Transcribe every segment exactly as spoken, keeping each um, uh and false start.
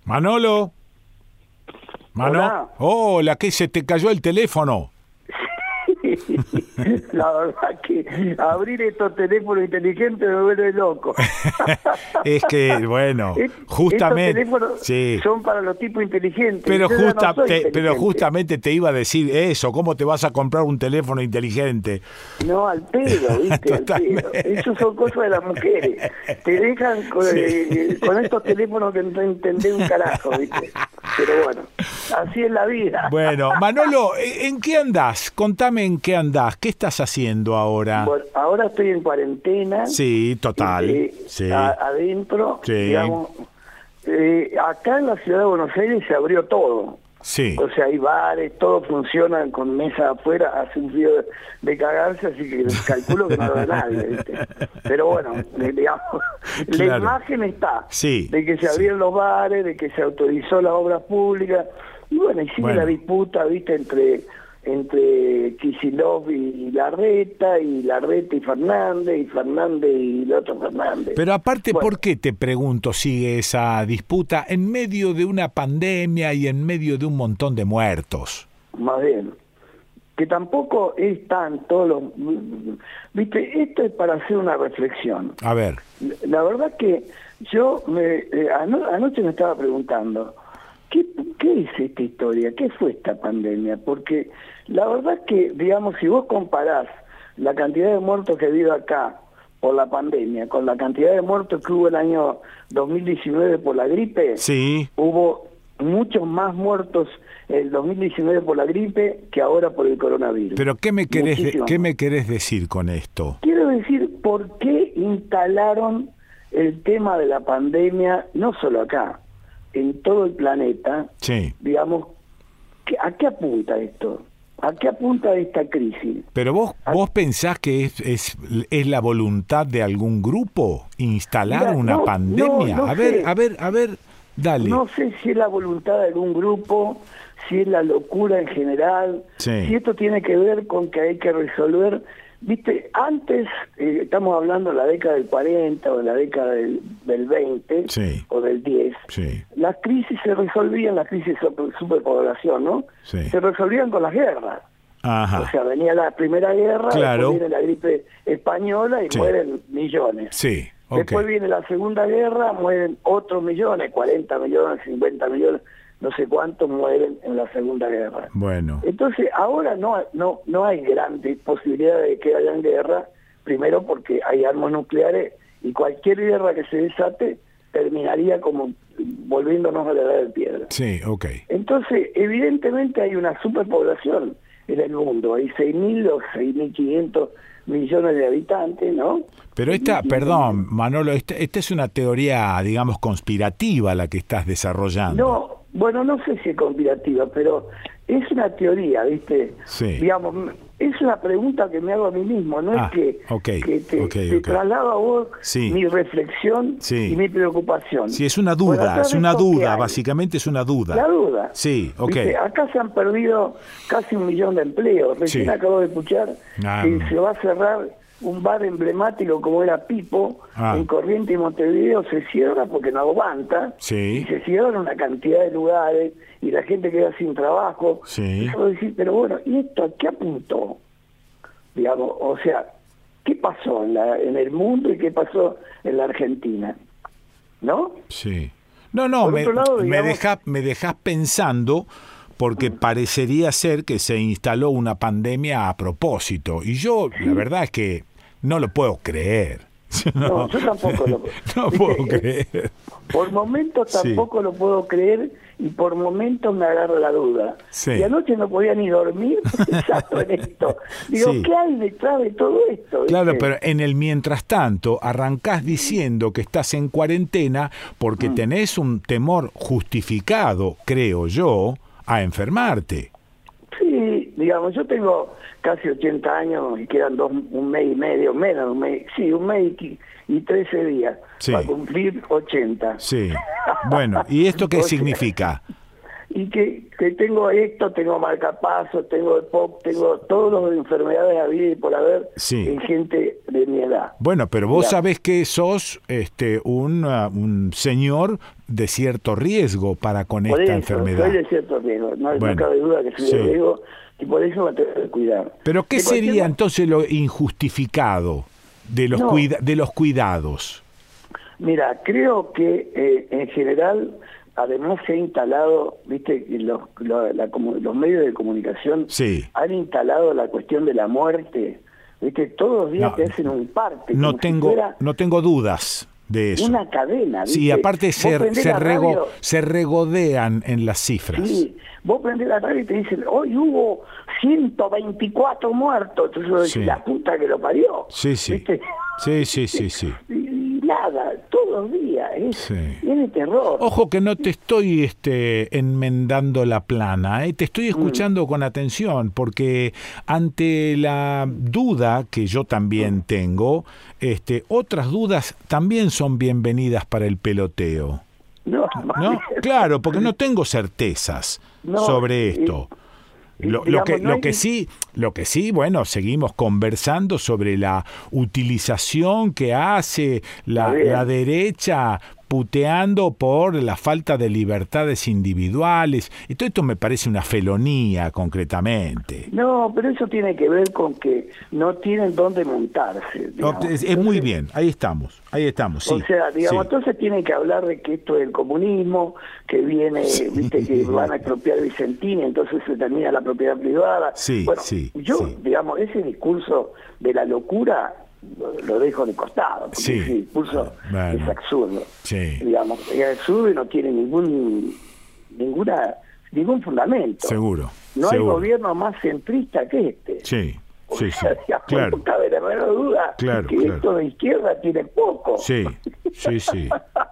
Manolo. Manolo. Hola. Hola, ¿qué se te cayó el teléfono? La verdad que abrir estos teléfonos inteligentes me vuelve loco. Es que, bueno, Es- justamente... Estos teléfonos Sí. son para los tipos inteligentes. Pero, Yo ya no justa- soy te- pero inteligente. justamente te iba a decir eso, ¿cómo te vas a comprar un teléfono inteligente? No, al pedo, ¿viste? Al pedo. Totalmente. Eso son cosas de las mujeres. Te dejan con, Sí. eh, con estos teléfonos que no entendés un carajo, ¿viste? Pero bueno, así es la vida. Bueno, Manolo, ¿en qué andás? Contame en qué andás, ¿qué estás haciendo ahora? Bueno, ahora estoy en cuarentena. Sí, total, eh, sí. a- adentro, Sí. digamos. Eh, acá en la ciudad de Buenos Aires se abrió todo. Sí. O sea, hay bares, todo funciona con mesa afuera, hace un frío de, de cagarse, así que calculo que no lo ve nadie, ¿viste? Pero bueno, le- digamos, la Claro. imagen está, Sí, de que se sí. abrieron los bares, de que se autorizó las obras públicas, y bueno, y sigue Bueno. la disputa, ¿viste?, entre entre Kicillof y Larreta, y Larreta y Fernández, y Fernández y el otro Fernández. Pero aparte, Bueno. ¿por qué, te pregunto, sigue esa disputa en medio de una pandemia y en medio de un montón de muertos? Más bien, que tampoco es tanto, los, viste, esto es para hacer una reflexión. A ver, La verdad que yo me, eh, ano- anoche me estaba preguntando, ¿qué, ¿qué es esta historia? ¿Qué fue esta pandemia? Porque la verdad que, digamos, si vos comparás la cantidad de muertos que ha habido acá por la pandemia con la cantidad de muertos que hubo el año dos mil diecinueve por la gripe, sí, hubo muchos más muertos el dos mil diecinueve por la gripe que ahora por el coronavirus. pero ¿qué me querés, de- Muchísimo ¿qué más. me querés decir con esto? Quiero decir, ¿por qué instalaron el tema de la pandemia, no solo acá, en todo el planeta? Sí, Digamos, ¿qué- ¿a qué apunta esto? ¿A qué apunta esta crisis? pero vos, Ah. vos pensás que es, es, es la voluntad de algún grupo instalar Mira, una no, pandemia. no, no a ver, sé. a ver, a ver, dale. No sé si es la voluntad de algún grupo, si es la locura en general, Sí. si esto tiene que ver con que hay que resolver. Viste, antes, eh, estamos hablando de la década del cuarenta o de la década del, del veinte Sí. o del diez, Sí, las crisis se resolvían, las crisis de super- superpoblación, ¿no? Sí. Se resolvían con las guerras. ajá, O sea, venía la primera guerra, Claro. después viene la gripe española y Sí. mueren millones. sí, ok. Después viene la Segunda Guerra, mueren otros millones, cuarenta millones, cincuenta millones, no sé cuántos mueren en la Segunda Guerra. Bueno, Entonces, ahora no, no, no hay grandes posibilidades de que haya guerra, primero porque hay armas nucleares y cualquier guerra que se desate terminaría como volviéndonos a la edad de piedra. sí, ok. Entonces, evidentemente hay una superpoblación en el mundo, hay seis mil o seis mil quinientos millones de habitantes, ¿no? Pero esta, seis mil quinientos perdón, Manolo, esta, esta es una teoría, digamos, conspirativa la que estás desarrollando. No, bueno, no sé si es conspirativa, pero es una teoría, ¿viste? Sí. Digamos, es una pregunta que me hago a mí mismo, no Ah, es que, ok, que te, ok, te ok. traslado a vos Sí. mi reflexión Sí. y mi preocupación. Sí, es una Bueno, duda, acá es de una esto, ¿qué duda, hay? básicamente es una duda. La duda. Sí, ok. ¿Viste? Acá se han perdido casi un millón de empleos. Recién Sí. acabo de escuchar Ah, que mm. se va a cerrar un bar emblemático como era Pipo, Ah. en Corrientes y Montevideo, se cierra porque no aguanta. Sí. Y se cierran una cantidad de lugares y la gente queda sin trabajo. Sí. Y yo voy a decir, pero bueno, ¿y esto a qué apuntó? Digamos, o sea, ¿qué pasó en, la, en el mundo y qué pasó en la Argentina? ¿No? Sí. No, no, Por me, otro lado, me, digamos- deja, me dejas pensando porque parecería ser que se instaló una pandemia a propósito. Y yo, la verdad es que no lo puedo creer. No, yo tampoco lo No ¿viste? puedo Eh, creer. Por momentos Sí. tampoco lo puedo creer y por momentos me agarra la duda. Sí. Y anoche no podía ni dormir pensando en esto. Digo, Sí. ¿qué hay detrás de todo esto? Claro, ¿viste? pero en el mientras tanto arrancás diciendo que estás en cuarentena porque tenés un temor justificado, creo yo, a enfermarte. Sí, digamos, yo tengo casi ochenta años y quedan dos, un mes y medio, menos de un mes, sí, un mes y, y trece días Sí. para cumplir ochenta. Sí. Bueno, ¿y esto qué O sea, significa? Y que, que tengo esto, tengo marcapasos, tengo el pop, tengo todas las enfermedades habidas y por haber Sí. en gente de mi edad. Bueno, pero vos Ya. sabés que sos este un, uh, un señor de cierto riesgo para con por esta eso, enfermedad. Soy de cierto riesgo, no, Bueno, no cabe duda que soy sí. de riesgo y por eso me tengo que cuidar. Pero ¿qué De cualquier sería mo- entonces lo injustificado de los, No. cuida- de los cuidados? Mira, creo que eh, en general, además se ha instalado, viste, que los, lo- la comu- los medios de comunicación Sí. han instalado la cuestión de la muerte, viste, todos los días No, te hacen un parte, No como si tengo, fuera no tengo dudas de eso. una cadena, ¿viste? Sí, aparte Vos se, prendés se, la rego- radio, se regodean en las cifras. sí, vos prendés la radio y te dicen, hoy hubo ciento veinticuatro muertos, entonces vos decís, Sí. la puta que lo parió. Sí, sí. ¿Viste? Sí, sí, sí, sí. Y nada, todos los días, es, Sí. tiene terror. Ojo que no te estoy este, enmendando la plana, ¿eh? Te estoy escuchando con atención, porque ante la duda que yo también tengo, este, otras dudas también son bienvenidas para el peloteo. No, ¿No? Claro, porque no tengo certezas No, sobre y- esto. y Lo, lo digamos, que, no lo hay- que sí, lo que sí, bueno, seguimos conversando sobre la utilización que hace la, Está bien. la derecha puteando por la falta de libertades individuales. Y todo esto me parece una felonía, concretamente. No, pero eso tiene que ver con que no tienen dónde montarse. No, digamos. es, es muy Entonces, bien, ahí estamos, ahí estamos, sí. O sea, digamos, sí. entonces tienen que hablar de que esto es el comunismo, que viene, viste, que van a expropiar Vicentín, entonces se termina la propiedad privada. Sí, bueno, sí, yo, sí. digamos, ese discurso de la locura lo, lo dejo de costado, porque Sí. ese discurso Bueno. es absurdo. Sí. Digamos, es absurdo y no tiene ningún ninguna ningún fundamento. Seguro, No seguro. hay gobierno más centrista que este. Sí, O sí, sí, sea, digamos, claro. no cabe la menor duda Claro, que claro. esto de izquierda tiene poco. Sí, sí, sí.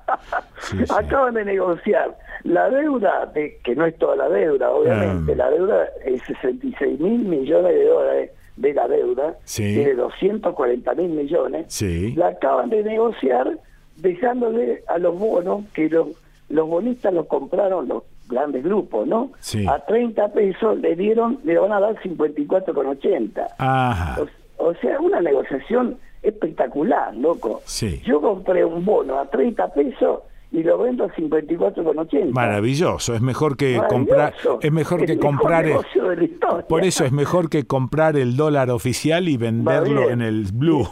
Sí, sí. Acaban de negociar la deuda, de, que no es toda la deuda, obviamente, Ah. la deuda es sesenta y seis mil millones de dólares de la deuda, Sí. que es de doscientos cuarenta mil millones, Sí. la acaban de negociar dejándole a los bonos, que los, los bonistas los compraron los grandes grupos, ¿no? Sí. A treinta pesos le dieron, le van a dar cincuenta y cuatro con ochenta. Ajá. O, o sea, una negociación espectacular, loco. Sí. Yo compré un bono a treinta pesos y lo vendo a cincuenta y cuatro con ochenta. Maravilloso, es mejor que Maravilloso. comprar, es mejor que El mejor comprar, el- negocio de la historia. por eso es mejor que comprar el dólar oficial y venderlo bien. en el blue.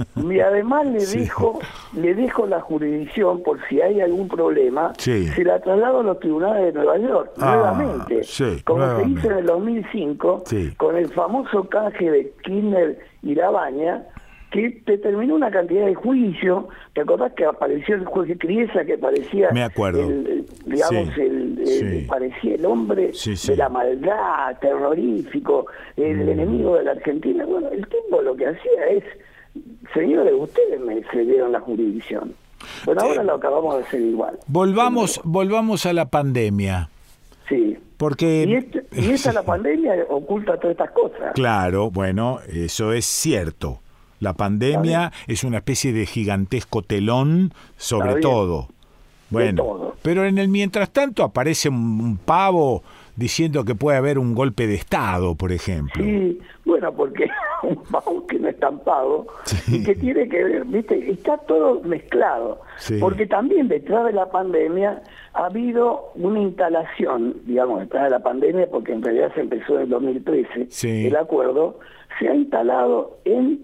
Y además le Sí. dijo, le dejo la jurisdicción por si hay algún problema, Sí. se la traslado a los tribunales de Nueva York, Ah, nuevamente, sí, como nuevamente. se hizo en el dos mil cinco, Sí. con el famoso canje de Kirchner y Labaña, que determinó una cantidad de juicios. ¿Te acordás que apareció el juez Criesa, que parecía Me acuerdo. el, el- digamos Sí, el, el- sí. parecía el hombre Sí, sí. de la maldad, terrorífico, el Mm. enemigo de la Argentina? Bueno, el tipo lo que hacía es, señores, ustedes me cedieron la jurisdicción. Bueno, ahora lo acabamos de hacer igual. Volvamos, volvamos a la pandemia, Sí. porque Y, este- y esta la pandemia oculta todas estas cosas. claro, bueno, eso es cierto. La pandemia es una especie de gigantesco telón sobre Está bien. todo. Bueno, todo. pero en el mientras tanto aparece un, un pavo diciendo que puede haber un golpe de Estado, por ejemplo. Sí, bueno, porque un pago que no es tan pago Sí. y que tiene que ver, viste, está todo mezclado. Sí. Porque también detrás de la pandemia ha habido una instalación, digamos, detrás de la pandemia, porque en realidad se empezó en el dos mil trece, Sí. el acuerdo, se ha instalado en,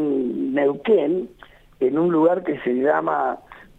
en Neuquén, en un lugar que se llama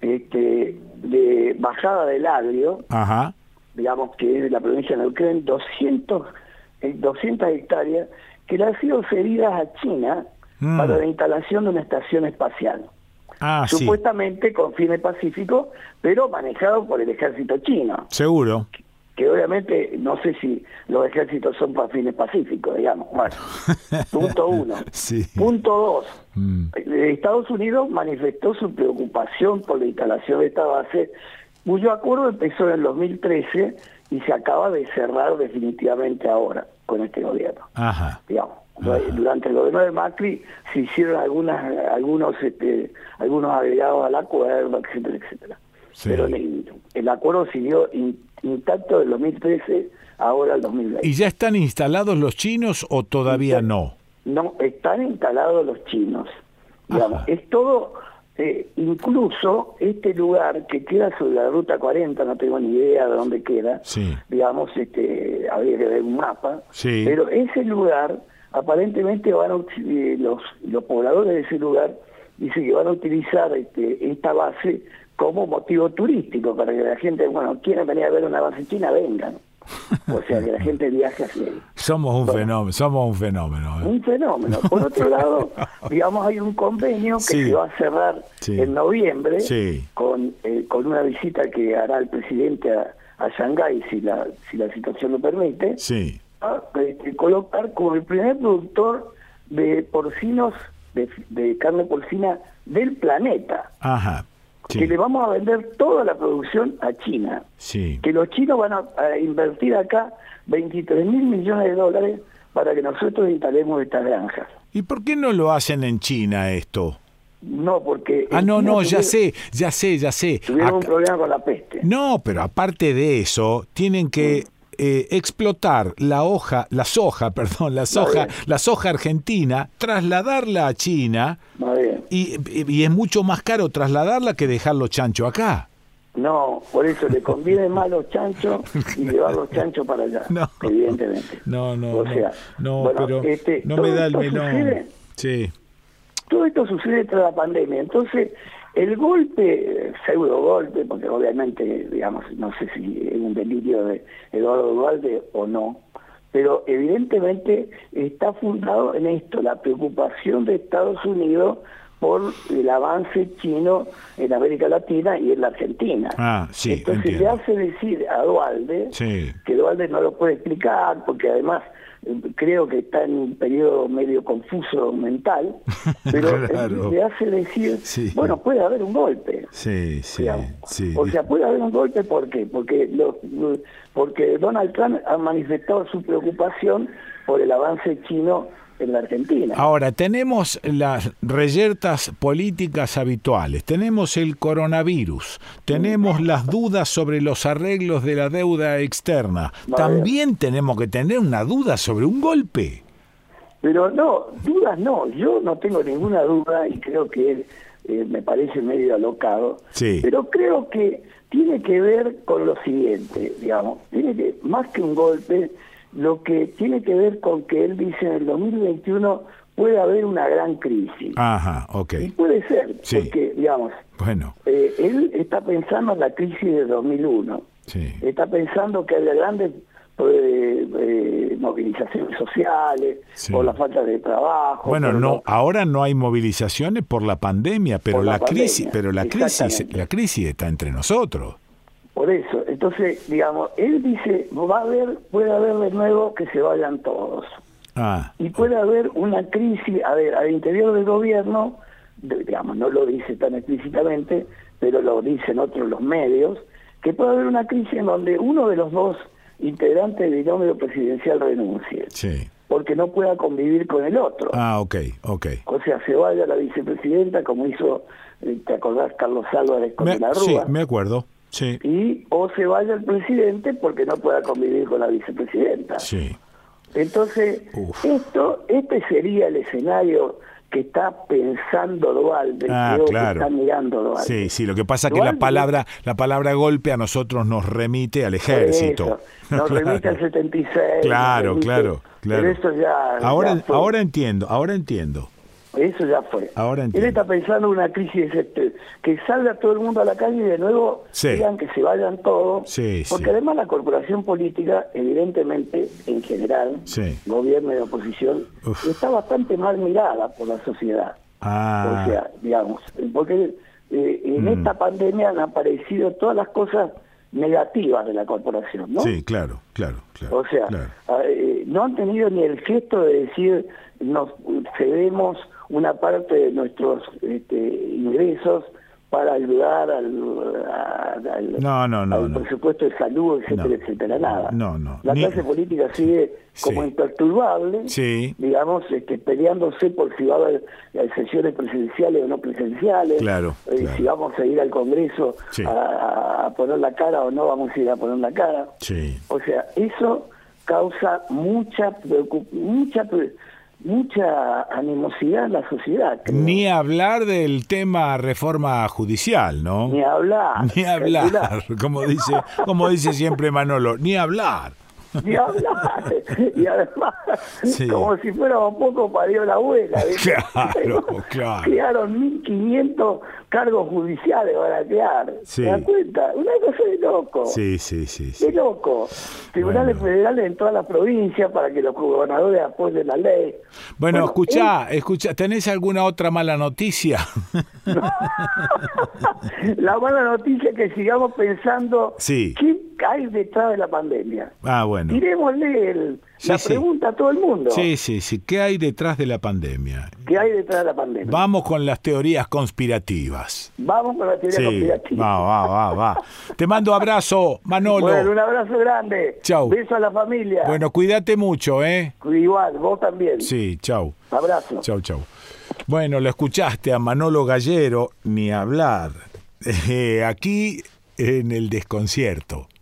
este, de Bajada del Agrio, Ajá. digamos que es de la provincia de Neuquén, doscientos, eh, doscientas hectáreas, que le han sido cedidas a China Mm. para la instalación de una estación espacial. Ah, sí, Supuestamente con fines pacíficos, pero manejado por el ejército chino, seguro. que obviamente no sé si los ejércitos son para fines pacíficos, digamos. Bueno, punto uno. Sí. Punto dos. Mm. Eh, Estados Unidos manifestó su preocupación por la instalación de esta base, cuyo acuerdo empezó en el dos mil trece y se acaba de cerrar definitivamente ahora con este gobierno. Ajá. Digamos, Ajá. durante el gobierno de Macri se hicieron algunas, algunos, este, algunos agregados al acuerdo, etcétera, etcétera. Sí. Pero el, el acuerdo siguió in- intacto del dos mil trece ahora al dos mil veinte. ¿Y ya están instalados los chinos o todavía no? No, están instalados los chinos. Digamos, Ajá. es todo eh, incluso este lugar que queda sobre la ruta cuarenta, no tengo ni idea de dónde queda, sí. digamos, este, habría que ver un mapa, sí. pero ese lugar, aparentemente van a, eh, los, los pobladores de ese lugar dicen que van a utilizar este, esta base como motivo turístico, para que la gente, bueno, quiera venir a ver una base china, vengan. O sea, que la gente viaje hacia ahí. Somos un bueno, fenómeno, somos un fenómeno. ¿eh? Un fenómeno. Por otro lado, digamos, hay un convenio que sí. se va a cerrar sí. en noviembre sí. con eh, con una visita que hará el presidente a, a Shanghái, si la si la situación lo permite, sí. a este, colocar como el primer productor de porcinos, de, de carne porcina del planeta. Ajá. Sí. Que le vamos a vender toda la producción a China. Sí. Que los chinos van a, a invertir acá veintitrés mil millones de dólares para que nosotros instalemos estas granjas. ¿Y por qué no lo hacen en China esto? No, porque... Ah, no, no, tuvieron, ya sé, ya sé, ya sé. Tuvieron Acá... un problema con la peste. No, pero aparte de eso, tienen que... Mm. Eh, explotar la hoja, la soja, perdón, la soja, la soja argentina, trasladarla a China y, y es mucho más caro trasladarla que dejar los chanchos acá. No, por eso le conviene más los chanchos y llevar los chanchos para allá, no, evidentemente. No, no, o sea, no, bueno, pero este, no me da el melón. Sucede, sí. Todo esto sucede tras la pandemia, entonces el golpe, pseudo golpe, porque obviamente, digamos, no sé si es un delirio de Eduardo Duhalde o no, pero evidentemente está fundado en esto, la preocupación de Estados Unidos por el avance chino en América Latina y en la Argentina. Ah, sí, Entonces entiendo. le hace decir a Duhalde, sí. que Duhalde no lo puede explicar, porque además creo que está en un periodo medio confuso mental, pero claro. le hace decir, sí. bueno, puede haber un golpe. Sí, sí, sí. O sea, puede haber un golpe, ¿por qué? Porque, lo, porque Donald Trump ha manifestado su preocupación por el avance chino en la Argentina. Ahora, tenemos las reyertas políticas habituales, tenemos el coronavirus, tenemos las dudas sobre los arreglos de la deuda externa. Vale. También tenemos que tener una duda sobre un golpe. Pero no, dudas no, yo no tengo ninguna duda y creo que eh, me parece medio alocado, sí. pero creo que tiene que ver con lo siguiente, digamos, tiene que, más que un golpe, lo que tiene que ver con que él dice en el dos mil veintiuno puede haber una gran crisis. Ajá, ok. Y puede ser, sí. porque, digamos, bueno. eh, él está pensando en la crisis de dos mil uno. Sí. Está pensando que haya grandes eh, eh, movilizaciones sociales, sí. por la falta de trabajo. Bueno, no, no, ahora no hay movilizaciones por la pandemia, pero la, la pandemia, crisis, pero la crisis, la crisis está entre nosotros. Por eso, entonces, digamos, él dice, va a haber, puede haber de nuevo que se vayan todos. Ah, y puede haber una crisis, a ver, al interior del gobierno, digamos, no lo dice tan explícitamente, pero lo dicen otros los medios, que puede haber una crisis en donde uno de los dos integrantes del binomio presidencial renuncie. Sí. Porque no pueda convivir con el otro. Ah, ok, ok. O sea, se vaya la vicepresidenta, como hizo, ¿te acordás, Carlos Álvarez con me, De la Rúa? Sí, me acuerdo. Sí. Y o se vaya el presidente porque no pueda convivir con la vicepresidenta. Sí. Entonces, Uf. esto, este sería el escenario que está pensando Duhalde, ah, creo claro. que está mirando Duhalde. Sí, sí, lo que pasa es que Duhalde, la palabra, la palabra golpe a nosotros nos remite al ejército. Eso, nos claro. remite al setenta y seis. Claro, remite, claro, claro. Pero eso ya, ahora, ya fue. ahora entiendo, ahora entiendo. Eso ya fue. Ahora Él está pensando en una crisis, este, que salga todo el mundo a la calle y de nuevo sí. digan que se vayan todos, sí, porque sí. además la corporación política, evidentemente, en general, sí. gobierno y oposición, Uf. está bastante mal mirada por la sociedad. Ah. O sea, digamos, porque eh, en mm. esta pandemia han aparecido todas las cosas negativas de la corporación, ¿no? Sí, claro, claro, claro. O sea, claro. Eh, no han tenido ni el gesto de decir nos cedemos una parte de nuestros este, ingresos para ayudar al, al, no, no, no, al no. presupuesto de salud, etcétera, no. etcétera, nada. No, no. La Ni... clase política sigue como sí. imperturbable, sí. digamos, este, peleándose por si va a haber sesiones presidenciales o no presidenciales, claro, eh, claro. si vamos a ir al Congreso sí. a, a poner la cara o no vamos a ir a poner la cara. Sí. O sea, eso causa mucha preocupación, mucha mucha animosidad en la sociedad. Creo. Ni hablar del tema reforma judicial, ¿no? Ni hablar. Ni hablar, como dice, como dice siempre Manolo, ni hablar. Ni hablar. Y además, sí. como si fuera un poco parió la abuela. ¿Viste? Claro, claro. Crearon mil quinientos cargos judiciales para crear. Sí. ¿Te das cuenta? Una cosa de loco. Sí, sí, sí. sí. De loco. Tribunales bueno. federales en toda la provincia para que los gobernadores apoyen la ley. Bueno, bueno escuchá, ¿eh? escuchá, ¿tenés alguna otra mala noticia? La mala noticia es que sigamos pensando sí. qué hay detrás de la pandemia. Ah, bueno. Tirémosle el, sí, la sí. pregunta a todo el mundo. Sí, sí, sí. ¿Qué hay detrás de la pandemia? ¿Qué hay detrás de la pandemia? Vamos con las teorías conspirativas. Vamos con las teorías sí. conspirativas. Va, va, va, va. Te mando abrazo, Manolo. Bueno, un abrazo grande. Chau. Beso a la familia. Bueno, cuídate mucho, ¿eh? Igual, vos también. Sí, chau. Abrazo. Chau, chau. Bueno, lo escuchaste a Manolo Gallero, ni hablar. Eh, aquí en El Desconcierto.